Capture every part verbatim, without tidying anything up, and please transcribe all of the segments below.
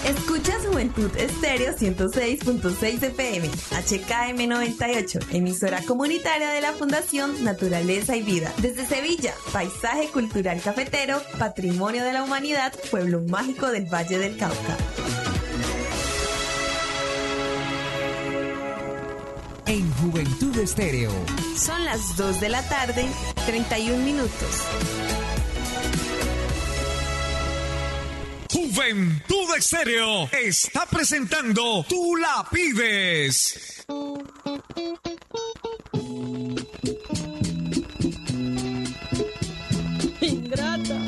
Escuchas Juventud Estéreo ciento seis punto seis F M, H K M noventa y ocho, emisora comunitaria de la Fundación Naturaleza y Vida. Desde Sevilla, paisaje cultural cafetero, patrimonio de la humanidad, pueblo mágico del Valle del Cauca. En Juventud Estéreo. Son las dos de la tarde, treinta y un minutos. Juventud Estéreo está presentando Tú la pides. Ingrata.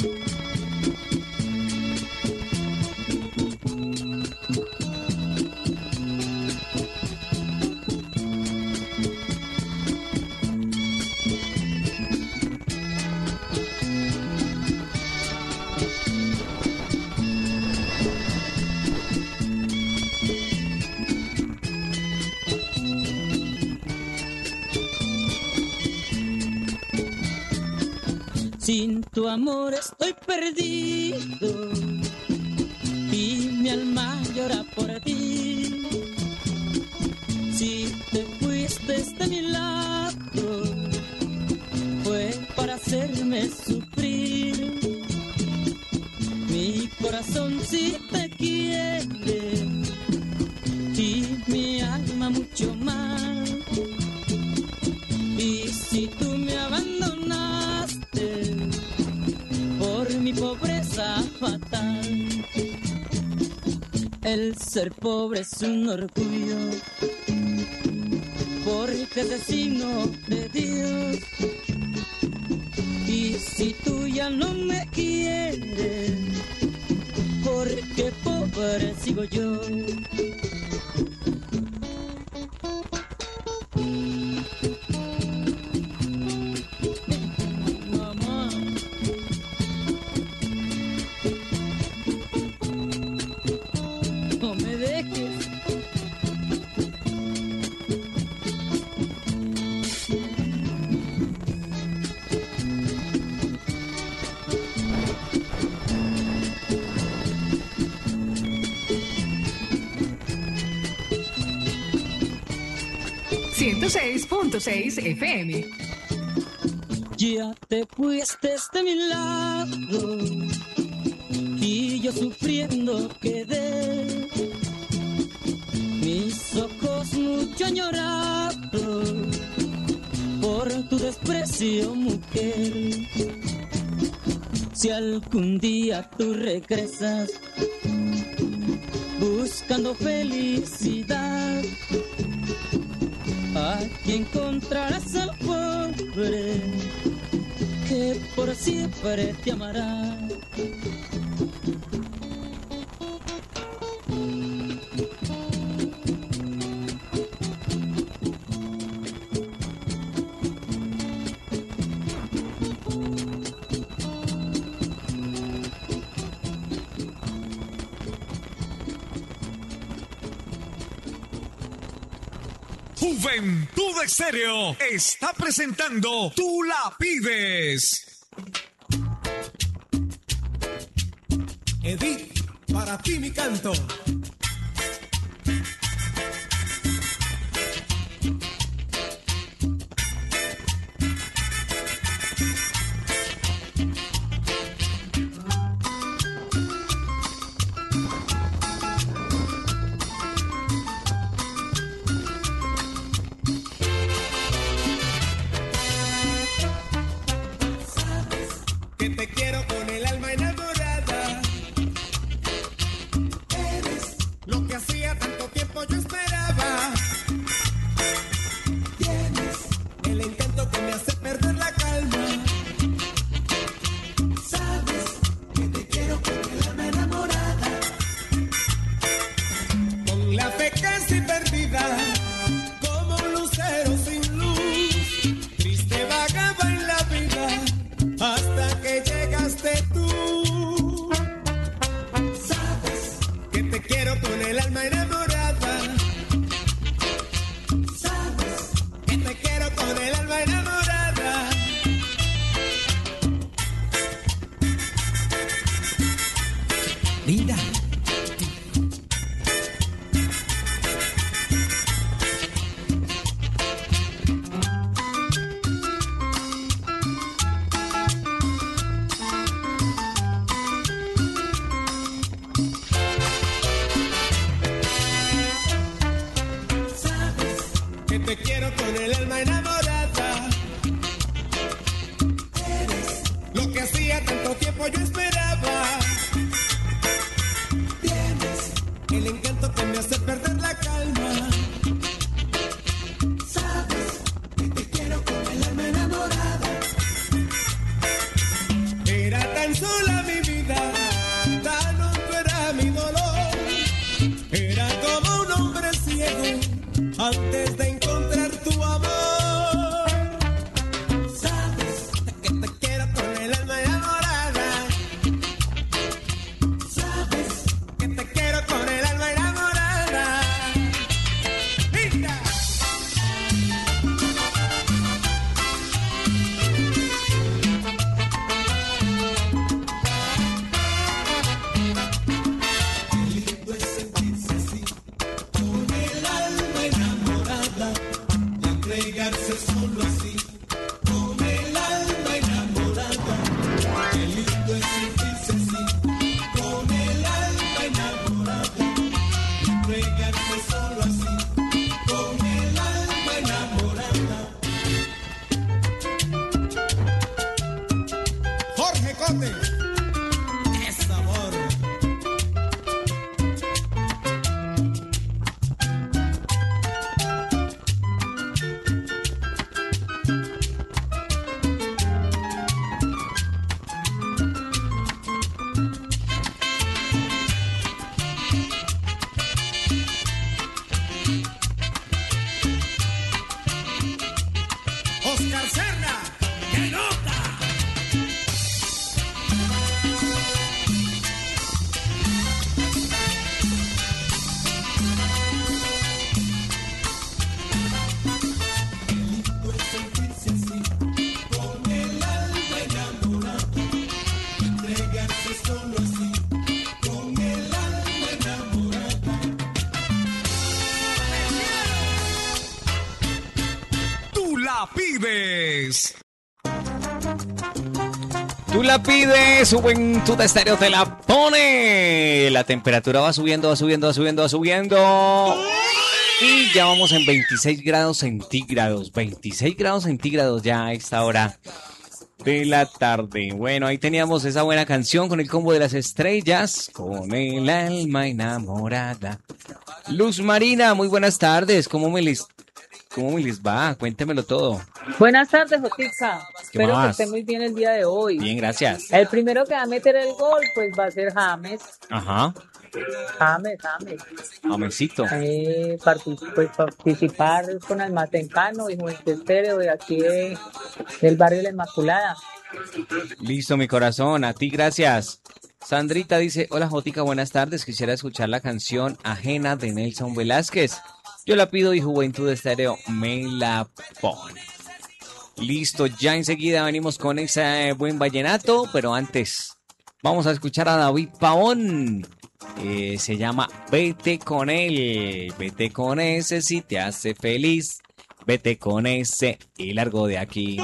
Sin tu amor estoy perdido y mi alma llora por ti. Si te fuiste de mi lado fue para hacerme sufrir. Mi corazón sí te quiere y mi alma mucho más. Y si tú me abandonaste por mi pobreza fatal, el ser pobre es un orgullo, porque es el signo de Dios. Y si tú ya no me quieres, porque pobre sigo yo. ciento seis punto seis F M. Ya te fuiste de mi lado y yo sufriendo quedé. Mis ojos mucho han llorado por tu desprecio, mujer. Si algún día tú regresas buscando felicidad, aquí encontrarás al pobre que por siempre te amará. Juventud Estéreo está presentando Tú la pides. Edith, para ti mi canto. hacía tanto tiempo yo esperaba. Tienes el encanto que me hace perder la calma. Sabes que te quiero con el alma enamorada. Era tan sola mi vida, tan hondo era mi dolor. Era como un hombre ciego antes de encontrar tu amor. Sabes que te quiero con el alma enamorada. Sabes que te quiero con el alma enamorada. ¡Linda! Qué lindo es sentirse así, con el alma enamorada, y entregarse solo así, con el alma enamorada. Qué lindo es sentirse así, con el alma enamorada, y entregarse solo así, con el alma enamorada. Jorge Cote, qué sabor. Oscar Serra, ¡qué nota! Qué lindo es sentirse así, con el alma enamorada, y entregarse solo así, con el alma enamorada. Tú la pides. Tú la pides, Juventud Estéreo te la pone. La temperatura va subiendo, va subiendo, va subiendo, va subiendo. Y ya vamos en veintiséis grados centígrados. veintiséis grados centígrados ya a esta hora de la tarde. Bueno, ahí teníamos esa buena canción con el combo de las estrellas. Con el alma enamorada. Luz Marina, muy buenas tardes. ¿Cómo me les, cómo me les va? Cuéntemelo todo. Buenas tardes, Jotica. ¿Qué Espero más? que esté muy bien el día de hoy. Bien, gracias. El primero que va a meter el gol, pues va a ser James. Ajá. James, James. Amecito. Eh, partic- pues, participar con Almatencano y Juventud Estéreo de aquí de- del barrio La Inmaculada. Listo, mi corazón. A ti, gracias. Sandrita dice, hola Jotica, buenas tardes. Quisiera escuchar la canción Ajena de Nelson Velázquez. Yo la pido y Juventud Estéreo me la pone. Listo, ya enseguida venimos con ese buen vallenato, pero antes vamos a escuchar a David Pavón. Eh, se llama Vete con él, vete con ese si te hace feliz, vete con ese y largo de aquí.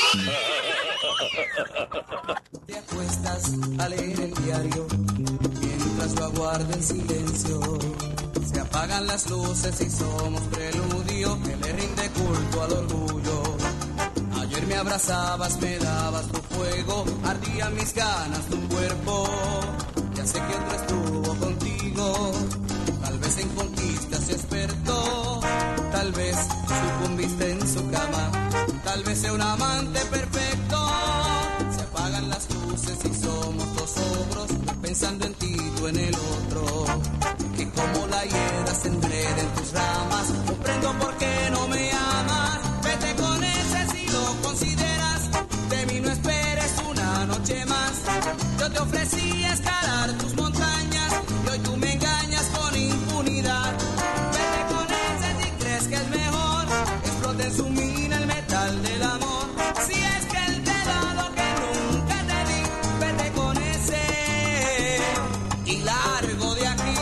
Te acuestas a leer el diario mientras lo aguarda en silencio. Se apagan las luces y somos preludio que le rinde culto al orgullo. Ayer me abrazabas, me dabas tu fuego, ardían mis ganas, tu cuerpo. Ya sé que otro estuvo contigo, tal vez en conquistas experto, tal vez sucumbiste en su cama, tal vez sea un amante perfecto. Se apagan las luces y somos dos ogros, pensando en ti, tú en el otro. Que como la hiedra se enreda en tus ramas, comprendo por qué no me amas. Vete con ese si lo consideras, de mí no esperes una noche más. Yo te ofrecí escalar tus montañas y hoy tú me engañas con impunidad. Vete con ese si crees que es mejor, explote en su mina el metal del amor. Si es que él te da lo que nunca te di, vete con ese y largo de aquí.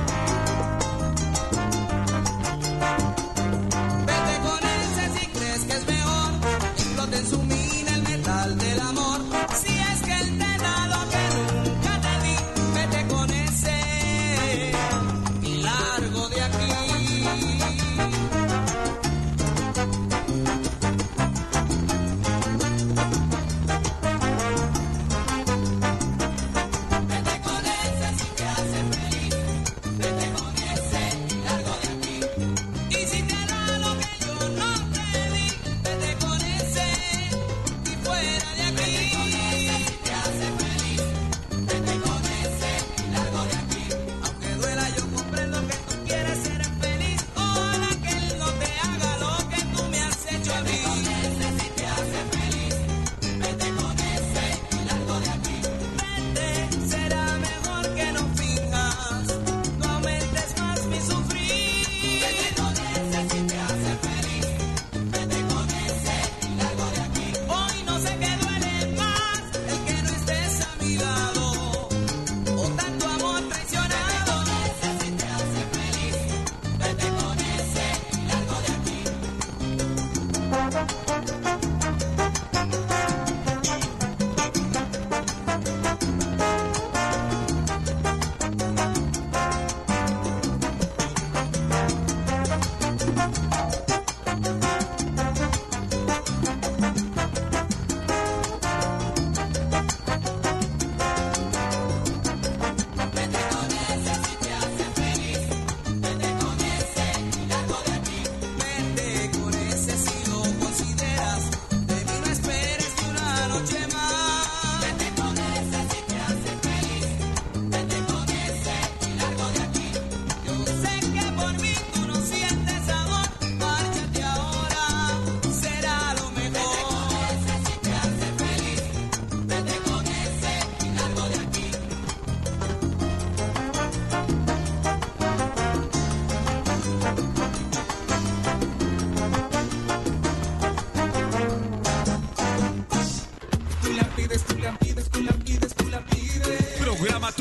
Vete con ese si crees que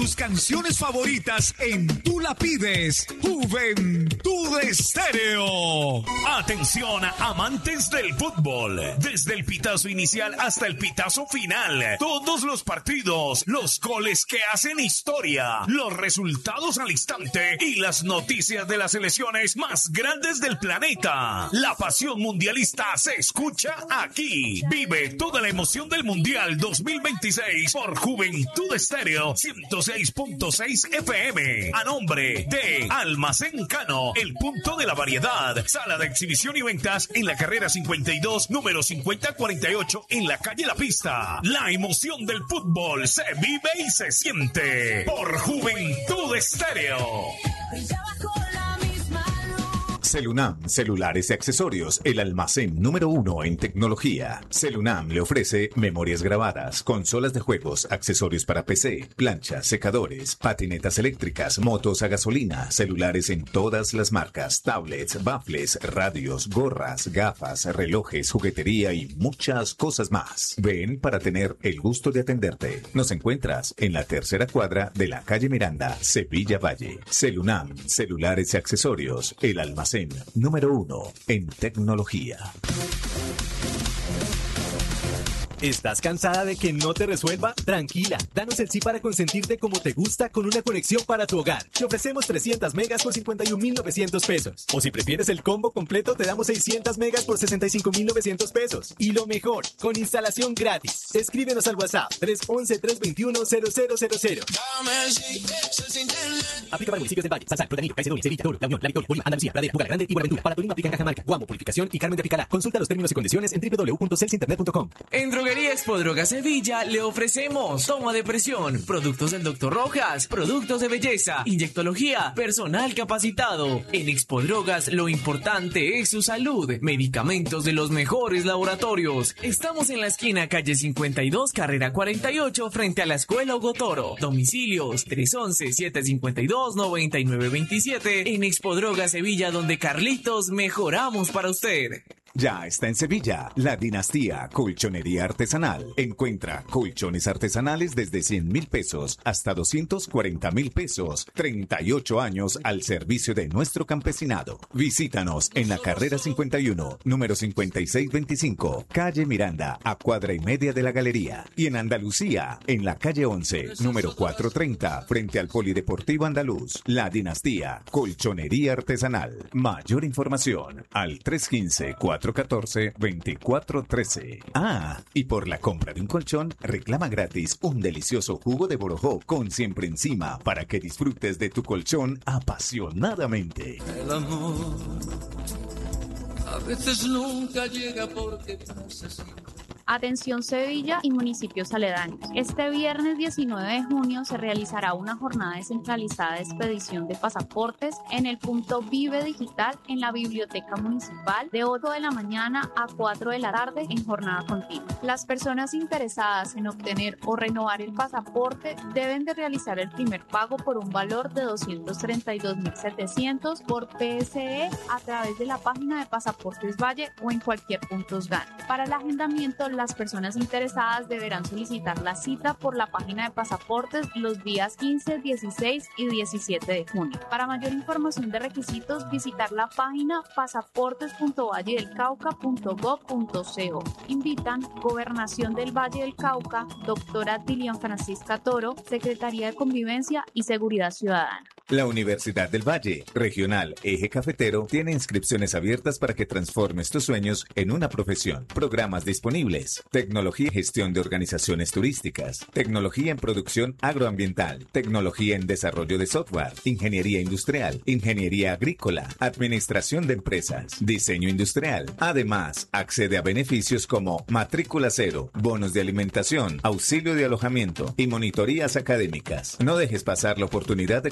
tus canciones favoritas en Tú la pides, Juventud Estéreo. Atención, amantes del fútbol. Desde el pitazo inicial hasta el pitazo final. Todos los partidos, los goles que hacen historia, los resultados al instante y las noticias de las selecciones más grandes del planeta. La pasión mundialista se escucha aquí. Vive toda la emoción del Mundial dos mil veintiséis por Juventud Estéreo ciento seis punto seis F M. A nombre de Almacén Cano, el punto de la variedad. Sala de exhibición y ventas en la carrera cincuenta y dos, número cincuenta cuarenta y ocho, en la calle La Pista. La emoción del fútbol se vive y se siente por Juventud Estéreo. Celunam, celulares y accesorios, el almacén número uno en tecnología. Celunam le ofrece memorias grabadas, consolas de juegos, accesorios para P C, planchas, secadores, patinetas eléctricas, motos a gasolina, celulares en todas las marcas, tablets, baffles, radios, gorras, gafas, relojes, juguetería y muchas cosas más. Ven para tener el gusto de atenderte. Nos encuentras en la tercera cuadra de la calle Miranda, Sevilla Valle. Celunam, celulares y accesorios, el almacén número uno en tecnología. ¿Estás cansada de que no te resuelva? Tranquila, danos el sí para consentirte como te gusta con una conexión para tu hogar. Te ofrecemos trescientas megas por cincuenta y un mil novecientos pesos. O si prefieres el combo completo, te damos seiscientas megas por sesenta y cinco mil novecientos pesos. Y lo mejor, con instalación gratis. Escríbenos al WhatsApp tres once, tres veintiuno, cero cero cero cero. Aplica para municipios del Valle, Salsal, Protanillo, Caicedonia, Sevilla, Toro, La Unión, La Victoria, Bolívar, Andalucía, Pradera, Bucaramanga y Buenaventura. Para Tolima aplica en Cajamarca, Guamo, Purificación y Carmen de Apicalá. Consulta los términos y condiciones en doble u doble u doble u punto celsinternet punto com. En Droguería Expodroga Sevilla le ofrecemos toma de presión, productos del doctor Rojas, productos de belleza, inyectología, personal capacitado. En Expodrogas lo importante es su salud, medicamentos de los mejores laboratorios. Estamos en la esquina calle cincuenta y dos, carrera cuarenta y ocho, frente a la escuela Ogotoro. Domicilios tres once, siete cincuenta y dos, noventa y nueve veintisiete. En Expodrogas Sevilla, donde Carlitos mejoramos para usted. Ya está en Sevilla, la Dinastía Colchonería Artesanal. Encuentra colchones artesanales desde cien mil pesos hasta doscientos cuarenta mil pesos. treinta y ocho años al servicio de nuestro campesinado. Visítanos en la carrera cincuenta y uno, número cincuenta y seis veinticinco, calle Miranda, a cuadra y media de la galería. Y en Andalucía, en la calle once, número cuatrocientos treinta, frente al Polideportivo Andaluz. La Dinastía Colchonería Artesanal. Mayor información al tres uno cinco, cuatro uno cuatro, dos cuatro uno tres. Ah, y por la compra de un colchón, reclama gratis un delicioso jugo de borojó con siempre encima para que disfrutes de tu colchón apasionadamente. El amor a veces nunca llega porque pasa así. Atención Sevilla y municipios aledaños. Este viernes diecinueve de junio se realizará una jornada descentralizada de expedición de pasaportes en el punto Vive Digital en la Biblioteca Municipal de ocho de la mañana a cuatro de la tarde en jornada continua. Las personas interesadas en obtener o renovar el pasaporte deben de realizar el primer pago por un valor de doscientos treinta y dos mil setecientos por P S E a través de la página de Pasaportes Valle o en cualquier punto S G A N. Para el agendamiento, las personas interesadas deberán solicitar la cita por la página de Pasaportes los días quince, dieciséis y diecisiete de junio. Para mayor información de requisitos, visitar la página pasaportes punto valle del cauca punto gob punto co. Invitan Gobernación del Valle del Cauca, doctora Dilian Francisca Toro, Secretaría de Convivencia y Seguridad Ciudadana. La Universidad del Valle, Regional Eje Cafetero, tiene inscripciones abiertas para que transformes tus sueños en una profesión. Programas disponibles: Tecnología y Gestión de Organizaciones Turísticas, Tecnología en Producción Agroambiental, Tecnología en Desarrollo de Software, Ingeniería Industrial, Ingeniería Agrícola, Administración de Empresas, Diseño Industrial. Además, accede a beneficios como matrícula cero, bonos de alimentación, auxilio de alojamiento y monitorías académicas. No dejes pasar la oportunidad de construir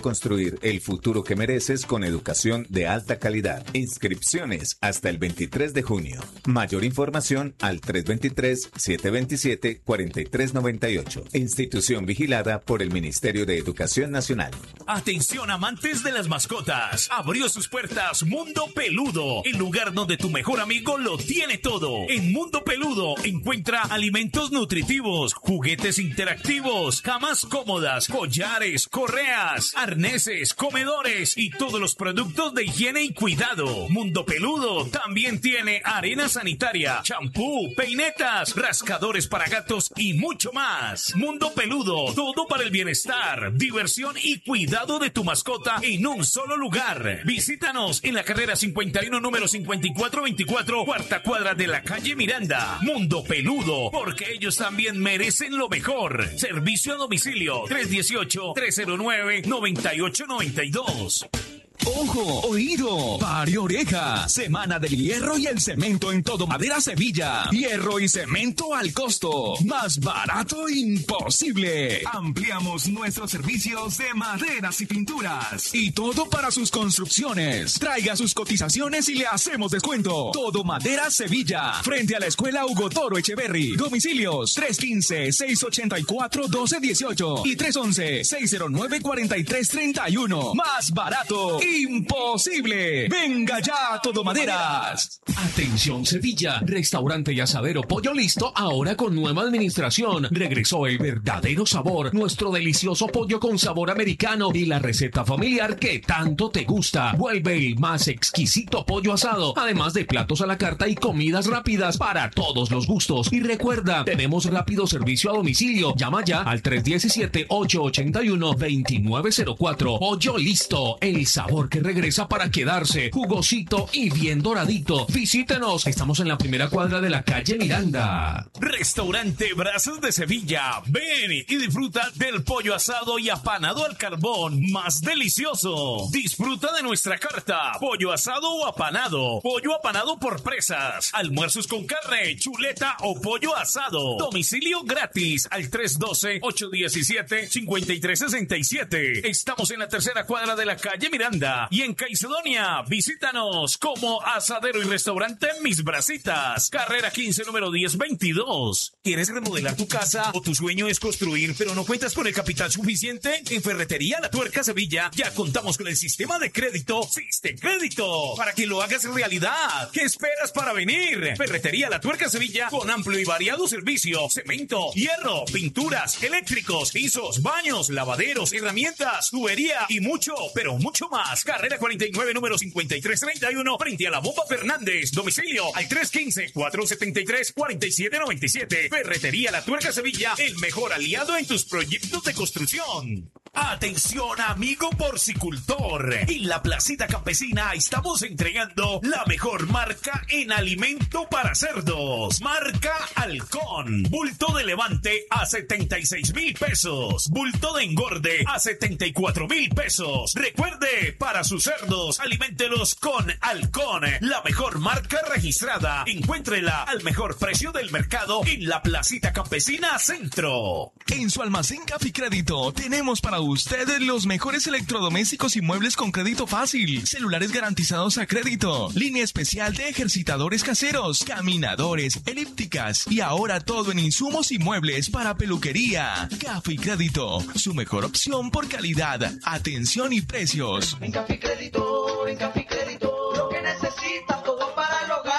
construir el futuro que mereces con educación de alta calidad. Inscripciones hasta el veintitrés de junio. Mayor información al tres dos tres, siete dos siete, cuatro tres nueve ocho. Institución vigilada por el Ministerio de Educación Nacional. Atención amantes de las mascotas. Abrió sus puertas Mundo Peludo, el lugar donde tu mejor amigo lo tiene todo. En Mundo Peludo encuentra alimentos nutritivos, juguetes interactivos, camas cómodas, collares, correas, arneses, comedores y todos los productos de higiene y cuidado. Mundo Peludo también tiene arena sanitaria, champú, peinetas, rascadores para gatos y mucho más. Mundo Peludo, todo para el bienestar, diversión y cuidado de tu mascota en un solo lugar. Visítanos en la carrera cincuenta y uno, número cincuenta y cuatro veinticuatro, cuarta cuadra de la calle Miranda. Mundo Peludo, porque ellos también merecen lo mejor. Servicio a domicilio tres uno ocho, tres cero nueve, nueve ocho nueve dos. ¡Ojo! ¡Oído! ¡Pare oreja! Semana del hierro y el cemento en Todo Madera Sevilla. Hierro y cemento al costo. Más barato imposible. Ampliamos nuestros servicios de maderas y pinturas. Y todo para sus construcciones. Traiga sus cotizaciones y le hacemos descuento. Todo Madera Sevilla. Frente a la escuela Hugo Toro Echeverry. Domicilios tres uno cinco, seis ocho cuatro, uno dos uno ocho y tres uno uno, seis cero nueve, cuatro tres tres uno. Más barato imposible. Venga ya, Todo Maderas. Atención Sevilla, restaurante y asadero Pollo Listo ahora con nueva administración. Regresó el verdadero sabor, nuestro delicioso pollo con sabor americano y la receta familiar que tanto te gusta. Vuelve el más exquisito pollo asado, además de platos a la carta y comidas rápidas para todos los gustos. Y recuerda, tenemos rápido servicio a domicilio. Llama ya al tres uno siete, ocho ocho uno, dos nueve cero cuatro. Pollo Listo, el sabor que regresa para quedarse, jugosito y bien doradito. Visítenos, estamos en la primera cuadra de la calle Miranda. Restaurante Brazos de Sevilla. Ven y disfruta del pollo asado y apanado al carbón más delicioso. Disfruta de nuestra carta, pollo asado o apanado, pollo apanado por presas, almuerzos con carne, chuleta o pollo asado. Domicilio gratis al tres uno dos, ocho uno siete, cinco tres seis siete. Estamos en la tercera cuadra de la calle Miranda. Y en Caicedonia, visítanos como Asadero y Restaurante Mis Brasitas, carrera quince, número diez veintidós. ¿Quieres remodelar tu casa o tu sueño es construir, pero no cuentas con el capital suficiente? En Ferretería La Tuerca Sevilla ya contamos con el sistema de crédito Sistecrédito para que lo hagas realidad. ¿Qué esperas para venir? Ferretería La Tuerca Sevilla con amplio y variado servicio: cemento, hierro, pinturas, eléctricos, pisos, baños, lavaderos, herramientas, tubería y mucho, pero mucho más. Carrera cuarenta y nueve, número cincuenta y tres treinta y uno, frente a la Bomba Fernández. Domicilio al tres uno cinco, cuatro siete tres, cuatro siete nueve siete. Ferretería La Tuerca Sevilla, el mejor aliado en tus proyectos de construcción. Atención, amigo porcicultor. En la Placita Campesina estamos entregando la mejor marca en alimento para cerdos. Marca Halcón. Bulto de levante a setenta y seis mil pesos. Bulto de engorde a setenta y cuatro mil pesos. Recuerde, para sus cerdos, aliméntelos con Halcón, la mejor marca registrada. Encuéntrela al mejor precio del mercado en la Placita Campesina Centro. En su almacén Caficrédito tenemos para ustedes los mejores electrodomésticos y muebles con crédito fácil, celulares garantizados a crédito, línea especial de ejercitadores caseros, caminadores, elípticas y ahora todo en insumos y muebles para peluquería. Caficrédito, su mejor opción por calidad, atención y precios. En Caficrédito, en Caficrédito, lo que necesitas todo para el hogar.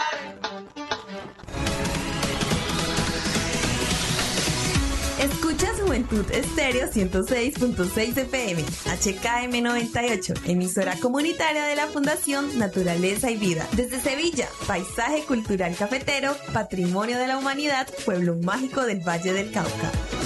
Escuchas Juventud Estéreo ciento seis punto seis F M, H K M noventa y ocho, emisora comunitaria de la Fundación Naturaleza y Vida. Desde Sevilla, paisaje cultural cafetero, patrimonio de la humanidad, pueblo mágico del Valle del Cauca.